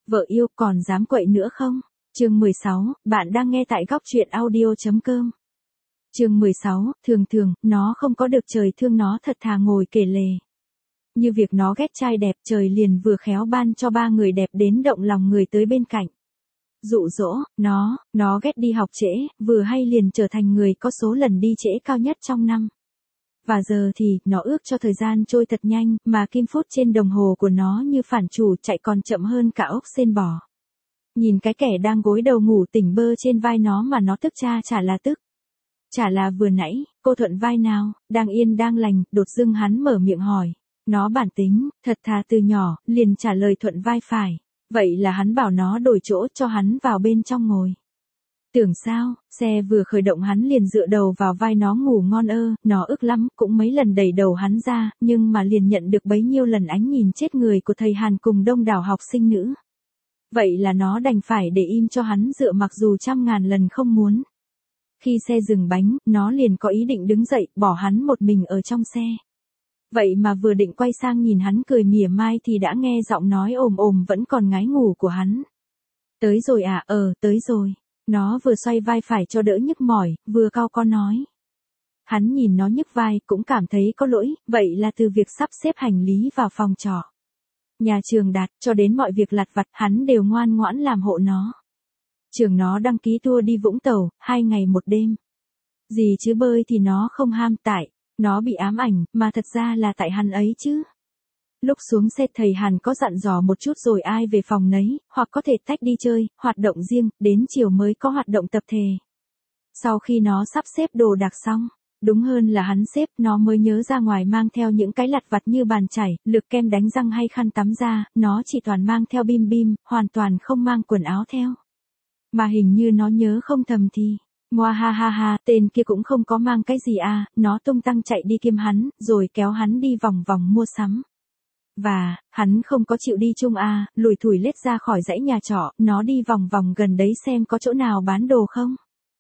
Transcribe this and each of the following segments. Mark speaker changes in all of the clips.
Speaker 1: Vợ yêu còn dám quậy nữa không? Chương 16, bạn đang nghe tại góc truyện audio.com. Chương 16, thường thường, nó không có được trời thương nó thật thà ngồi kể lể. Như việc nó ghét trai đẹp trời liền vừa khéo ban cho ba người đẹp đến động lòng người tới bên cạnh. Dụ dỗ, nó ghét đi học trễ, vừa hay liền trở thành người có số lần đi trễ cao nhất trong năm. Và giờ thì, nó ước cho thời gian trôi thật nhanh, mà kim phút trên đồng hồ của nó như phản chủ chạy còn chậm hơn cả ốc sên bò. Nhìn cái kẻ đang gối đầu ngủ tỉnh bơ trên vai nó mà nó tức chả là tức. Chả là vừa nãy, cô thuận vai nào, đang yên đang lành, đột dưng hắn mở miệng hỏi. Nó bản tính, thật thà từ nhỏ, liền trả lời thuận vai phải. Vậy là hắn bảo nó đổi chỗ cho hắn vào bên trong ngồi. Tưởng sao, xe vừa khởi động hắn liền dựa đầu vào vai nó ngủ ngon nó ức lắm, cũng mấy lần đẩy đầu hắn ra, nhưng mà liền nhận được bấy nhiêu lần ánh nhìn chết người của thầy Hàn cùng đông đảo học sinh nữ. Vậy là nó đành phải để im cho hắn dựa mặc dù trăm ngàn lần không muốn. Khi xe dừng bánh, nó liền có ý định đứng dậy, bỏ hắn một mình ở trong xe. Vậy mà vừa định quay sang nhìn hắn cười mỉa mai thì đã nghe giọng nói ồm ồm vẫn còn ngái ngủ của hắn. Tới rồi à, tới rồi. Nó vừa xoay vai phải cho đỡ nhức mỏi, vừa cau có nói. Hắn nhìn nó nhức vai cũng cảm thấy có lỗi, vậy là từ việc sắp xếp hành lý vào phòng trọ. Nhà trường Đạt, cho đến mọi việc lặt vặt hắn đều ngoan ngoãn làm hộ nó. Trường nó đăng ký tour đi Vũng Tàu, 2 ngày 1 đêm. Gì chứ bơi thì nó không ham tại, nó bị ám ảnh, mà thật ra là tại hắn ấy chứ. Lúc xuống xe thầy Hàn có dặn dò một chút rồi ai về phòng nấy, hoặc có thể tách đi chơi, hoạt động riêng, đến chiều mới có hoạt động tập thể. Sau khi nó sắp xếp đồ đạc xong, đúng hơn là hắn xếp, nó mới nhớ ra ngoài mang theo những cái lặt vặt như bàn chải, lược kem đánh răng hay khăn tắm ra, nó chỉ toàn mang theo bim bim, hoàn toàn không mang quần áo theo. Mà hình như nó nhớ không thầm thì, ngoa ha, tên kia cũng không có mang cái gì à, nó tung tăng chạy đi kiếm hắn, rồi kéo hắn đi vòng vòng mua sắm. Và, hắn không có chịu đi chung à, lủi thủi lết ra khỏi dãy nhà trọ, nó đi vòng vòng gần đấy xem có chỗ nào bán đồ không.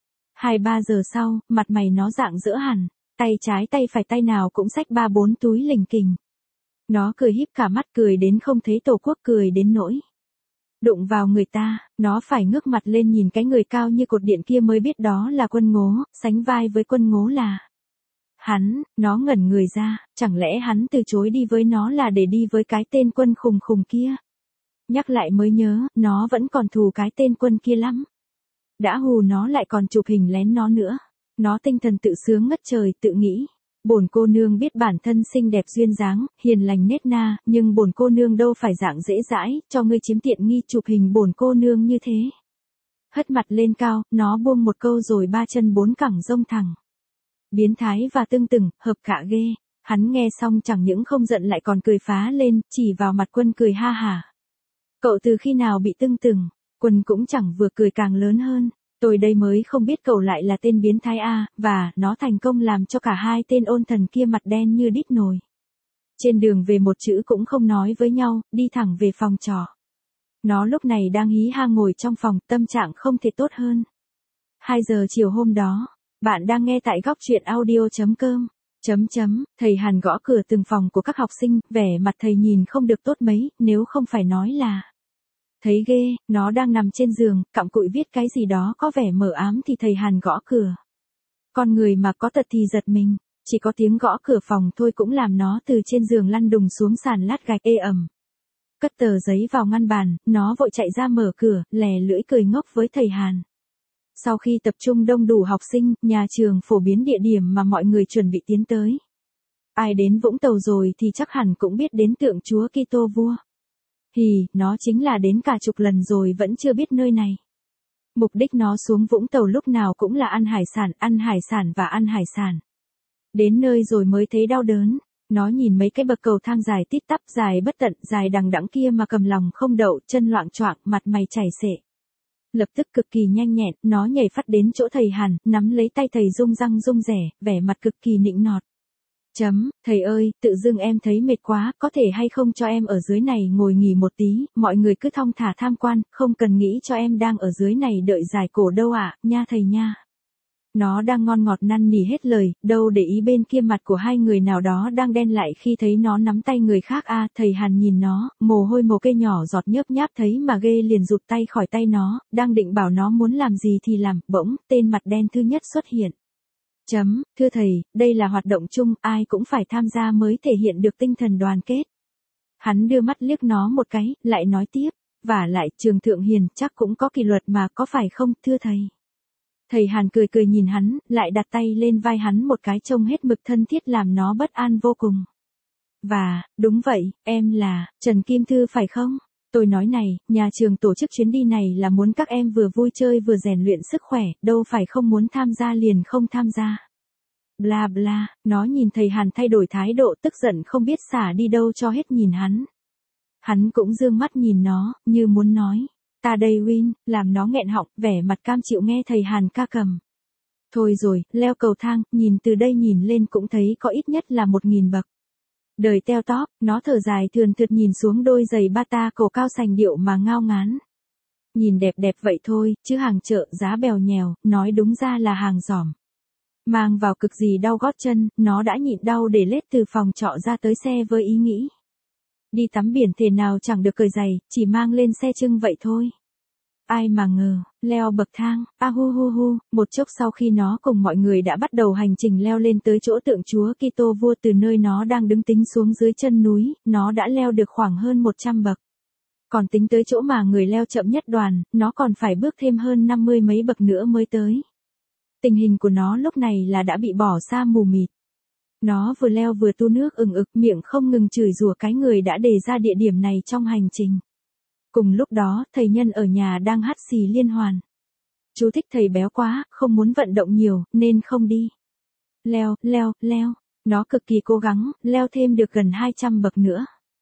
Speaker 1: 2-3 giờ sau, mặt mày nó rạng rỡ hẳn, tay trái tay phải tay nào cũng xách 3-4 túi lình kình. Nó cười híp cả mắt cười đến không thấy tổ quốc cười đến nỗi. Đụng vào người ta, nó phải ngước mặt lên nhìn cái người cao như cột điện kia mới biết đó là Quân Ngố, sánh vai với Quân Ngố là. Nó ngẩn người ra, chẳng lẽ hắn từ chối đi với nó là để đi với cái tên Quân khùng khùng kia. Nhắc lại mới nhớ, nó vẫn còn thù cái tên Quân kia lắm. Đã hù nó lại còn chụp hình lén nó nữa. Nó tinh thần tự sướng ngất trời tự nghĩ. Bổn cô nương biết bản thân xinh đẹp duyên dáng, hiền lành nết na, nhưng bổn cô nương đâu phải dạng dễ dãi, cho ngươi chiếm tiện nghi chụp hình bổn cô nương như thế. Hất mặt lên cao, nó buông một câu rồi 3 chân 4 cẳng rông thẳng. Biến thái và tưng tửng, hợp cả ghê. Hắn nghe xong chẳng những không giận lại còn cười phá lên, chỉ vào mặt Quân cười ha hả. Cậu từ khi nào bị tưng tửng? Quân cũng chẳng vừa cười càng lớn hơn. Tôi đây mới không biết cậu lại là tên biến thái a, và nó thành công làm cho cả hai tên ôn thần kia mặt đen như đít nồi. Trên đường về một chữ cũng không nói với nhau, đi thẳng về phòng trọ. Nó lúc này đang hí ha ngồi trong phòng, tâm trạng không thể tốt hơn. 2 giờ chiều hôm đó, bạn đang nghe tại góc truyện audio.com. Thầy Hàn gõ cửa từng phòng của các học sinh, vẻ mặt thầy nhìn không được tốt mấy, nếu không phải nói là. Thấy ghê, nó đang nằm trên giường, cặm cụi viết cái gì đó có vẻ mờ ám thì thầy Hàn gõ cửa. Con người mà có tật thì giật mình, chỉ có tiếng gõ cửa phòng thôi cũng làm nó từ trên giường lăn đùng xuống sàn lát gạch ê ẩm. Cất tờ giấy vào ngăn bàn, nó vội chạy ra mở cửa, lè lưỡi cười ngốc với thầy Hàn. Sau khi tập trung đông đủ học sinh, nhà trường phổ biến địa điểm mà mọi người chuẩn bị tiến tới. Ai đến Vũng Tàu rồi thì chắc hẳn cũng biết đến tượng Chúa Kitô Vua. Nó chính là đến cả chục lần rồi vẫn chưa biết nơi này. Mục đích nó xuống Vũng Tàu lúc nào cũng là ăn hải sản và ăn hải sản. Đến nơi rồi mới thấy đau đớn. Nó nhìn mấy cái bậc cầu thang dài tít tắp, dài bất tận, dài đằng đẵng kia mà cầm lòng không đậu, chân loạng choạng, mặt mày chảy xệ. Lập tức cực kỳ nhanh nhẹn, nó nhảy phắt đến chỗ thầy Hàn, nắm lấy tay thầy rung răng rung rẻ, vẻ mặt cực kỳ nịnh nọt. Thầy ơi, tự dưng em thấy mệt quá, có thể hay không cho em ở dưới này ngồi nghỉ một tí, mọi người cứ thong thả tham quan, không cần nghĩ cho em đang ở dưới này đợi giải cổ đâu ạ, nha thầy nha. Nó đang ngon ngọt năn nỉ hết lời, đâu để ý bên kia mặt của hai người nào đó đang đen lại khi thấy nó nắm tay người khác. Thầy Hàn nhìn nó, mồ hôi mồ kê nhỏ giọt nhớp nháp thấy mà ghê, liền rụt tay khỏi tay nó, đang định bảo nó muốn làm gì thì làm, bỗng, tên mặt đen thứ nhất xuất hiện. Thưa thầy, đây là hoạt động chung, ai cũng phải tham gia mới thể hiện được tinh thần đoàn kết. Hắn đưa mắt liếc nó một cái, lại nói tiếp, vả lại trường thượng hiền chắc cũng có kỷ luật mà, có phải không, thưa thầy? Thầy Hàn cười cười nhìn hắn, lại đặt tay lên vai hắn một cái trông hết mực thân thiết làm nó bất an vô cùng. Và, đúng vậy, em là, Trần Kim Thư phải không? Tôi nói này, nhà trường tổ chức chuyến đi này là muốn các em vừa vui chơi vừa rèn luyện sức khỏe, đâu phải không muốn tham gia liền không tham gia. Bla bla, nó nhìn thầy Hàn thay đổi thái độ, tức giận không biết xả đi đâu cho hết nhìn hắn. Hắn cũng dương mắt nhìn nó, như muốn nói, ta đây Win, làm nó nghẹn họng, vẻ mặt cam chịu nghe thầy Hàn ca cầm. Thôi rồi, leo cầu thang, nhìn từ đây nhìn lên cũng thấy có ít nhất là 1000 bậc. Đời teo tóp, nó thở dài thườn thượt nhìn xuống đôi giày bata cổ cao sành điệu mà ngao ngán. Nhìn đẹp đẹp vậy thôi, chứ hàng chợ giá bèo nhèo, nói đúng ra là hàng giỏm. Mang vào cực gì đau gót chân, nó đã nhịn đau để lết từ phòng trọ ra tới xe với ý nghĩ. Đi tắm biển thể nào chẳng được cởi giày, chỉ mang lên xe trưng vậy thôi. Ai mà ngờ, leo bậc thang, hu hu hu, một chốc sau khi nó cùng mọi người đã bắt đầu hành trình leo lên tới chỗ tượng Chúa Kitô vua, từ nơi nó đang đứng tính xuống dưới chân núi, nó đã leo được khoảng hơn 100 bậc. Còn tính tới chỗ mà người leo chậm nhất đoàn, nó còn phải bước thêm hơn 50 mấy bậc nữa mới tới. Tình hình của nó lúc này là đã bị bỏ xa mù mịt. Nó vừa leo vừa tu nước ừng ực, miệng không ngừng chửi rủa cái người đã đề ra địa điểm này trong hành trình. Cùng lúc đó, thầy Nhân ở nhà đang hắt xì liên hoàn. Chú thích thầy béo quá, không muốn vận động nhiều, nên không đi. Leo, leo, leo. Nó cực kỳ cố gắng, leo thêm được gần 200 bậc nữa.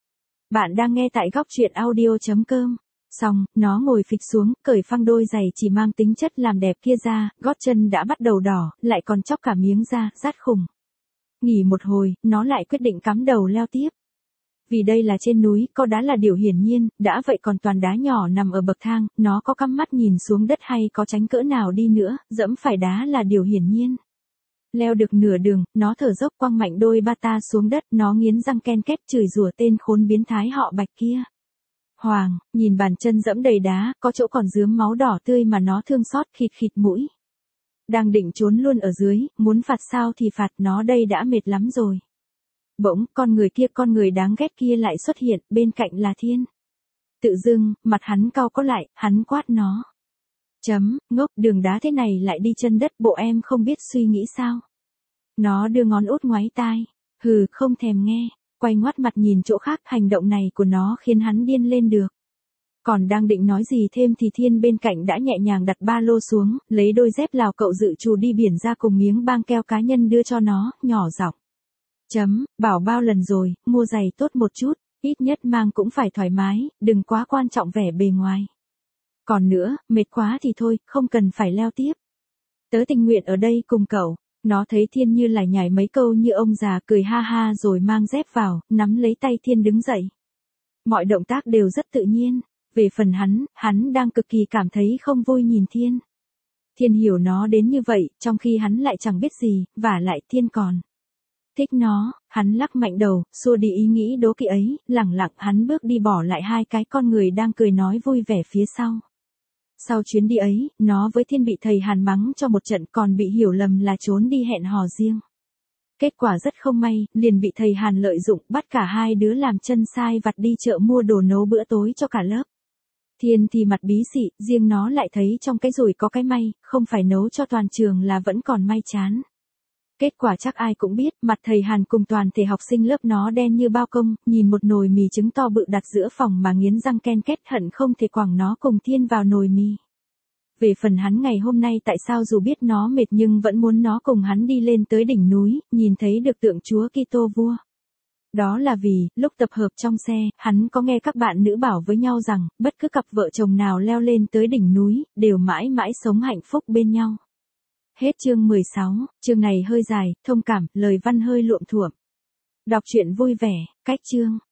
Speaker 1: Bạn đang nghe tại góc truyện audio.com. Xong, nó ngồi phịch xuống, cởi phăng đôi giày chỉ mang tính chất làm đẹp kia ra, gót chân đã bắt đầu đỏ, lại còn chóc cả miếng da, rát khủng. Nghỉ một hồi, nó lại quyết định cắm đầu leo tiếp. Vì đây là trên núi, có đá là điều hiển nhiên, đã vậy còn toàn đá nhỏ nằm ở bậc thang, nó có cắm mắt nhìn xuống đất hay có tránh cỡ nào đi nữa, dẫm phải đá là điều hiển nhiên. Leo được nửa đường, nó thở dốc quăng mạnh đôi bata xuống đất, nó nghiến răng ken két chửi rủa tên khốn biến thái họ Bạch kia. Hoàng, nhìn bàn chân dẫm đầy đá, có chỗ còn rướm máu đỏ tươi mà nó thương xót, khịt khịt mũi. Đang định trốn luôn ở dưới, muốn phạt sao thì phạt, nó đây đã mệt lắm rồi. Bỗng, con người đáng ghét kia lại xuất hiện, bên cạnh là Thiên. Tự dưng, mặt hắn cau có lại, hắn quát nó. Ngốc, đường đá thế này lại đi chân đất, bộ em không biết suy nghĩ sao? Nó đưa ngón út ngoáy tai. Hừ, không thèm nghe. Quay ngoắt mặt nhìn chỗ khác, hành động này của nó khiến hắn điên lên được. Còn đang định nói gì thêm thì Thiên bên cạnh đã nhẹ nhàng đặt ba lô xuống, lấy đôi dép Lào cậu dự trù đi biển ra cùng miếng băng keo cá nhân đưa cho nó, nhỏ giọng. Bảo bao lần rồi, mua giày tốt một chút, ít nhất mang cũng phải thoải mái, đừng quá quan trọng vẻ bề ngoài. Còn nữa, mệt quá thì thôi, không cần phải leo tiếp. Tớ tình nguyện ở đây cùng cậu. Nó thấy Thiên như lại nhảy mấy câu như ông già, cười ha ha rồi mang dép vào, nắm lấy tay Thiên đứng dậy. Mọi động tác đều rất tự nhiên. Về phần hắn đang cực kỳ cảm thấy không vui nhìn Thiên. Thiên hiểu nó đến như vậy, trong khi hắn lại chẳng biết gì, vả lại Thiên còn thích nó. Hắn lắc mạnh đầu, xua đi ý nghĩ đố kỵ ấy, lẳng lặng hắn bước đi bỏ lại hai cái con người đang cười nói vui vẻ phía sau. Sau chuyến đi ấy, nó với Thiên bị thầy Hàn mắng cho một trận, còn bị hiểu lầm là trốn đi hẹn hò riêng. Kết quả rất không may, liền bị thầy Hàn lợi dụng, bắt cả hai đứa làm chân sai vặt đi chợ mua đồ nấu bữa tối cho cả lớp. Thiên thì mặt bí xị, riêng nó lại thấy trong cái rủi có cái may, không phải nấu cho toàn trường là vẫn còn may chán. Kết quả chắc ai cũng biết, mặt thầy Hàn cùng toàn thể học sinh lớp nó đen như bao công, nhìn một nồi mì trứng to bự đặt giữa phòng mà nghiến răng ken két, hận không thể quẳng nó cùng Thiên vào nồi mì. Về phần hắn ngày hôm nay tại sao dù biết nó mệt nhưng vẫn muốn nó cùng hắn đi lên tới đỉnh núi, nhìn thấy được tượng Chúa Kitô vua. Đó là vì, lúc tập hợp trong xe, hắn có nghe các bạn nữ bảo với nhau rằng, bất cứ cặp vợ chồng nào leo lên tới đỉnh núi, đều mãi mãi sống hạnh phúc bên nhau. Hết chương 16, chương này hơi dài, thông cảm, lời văn hơi luộm thuộm. Đọc truyện vui vẻ, cách chương.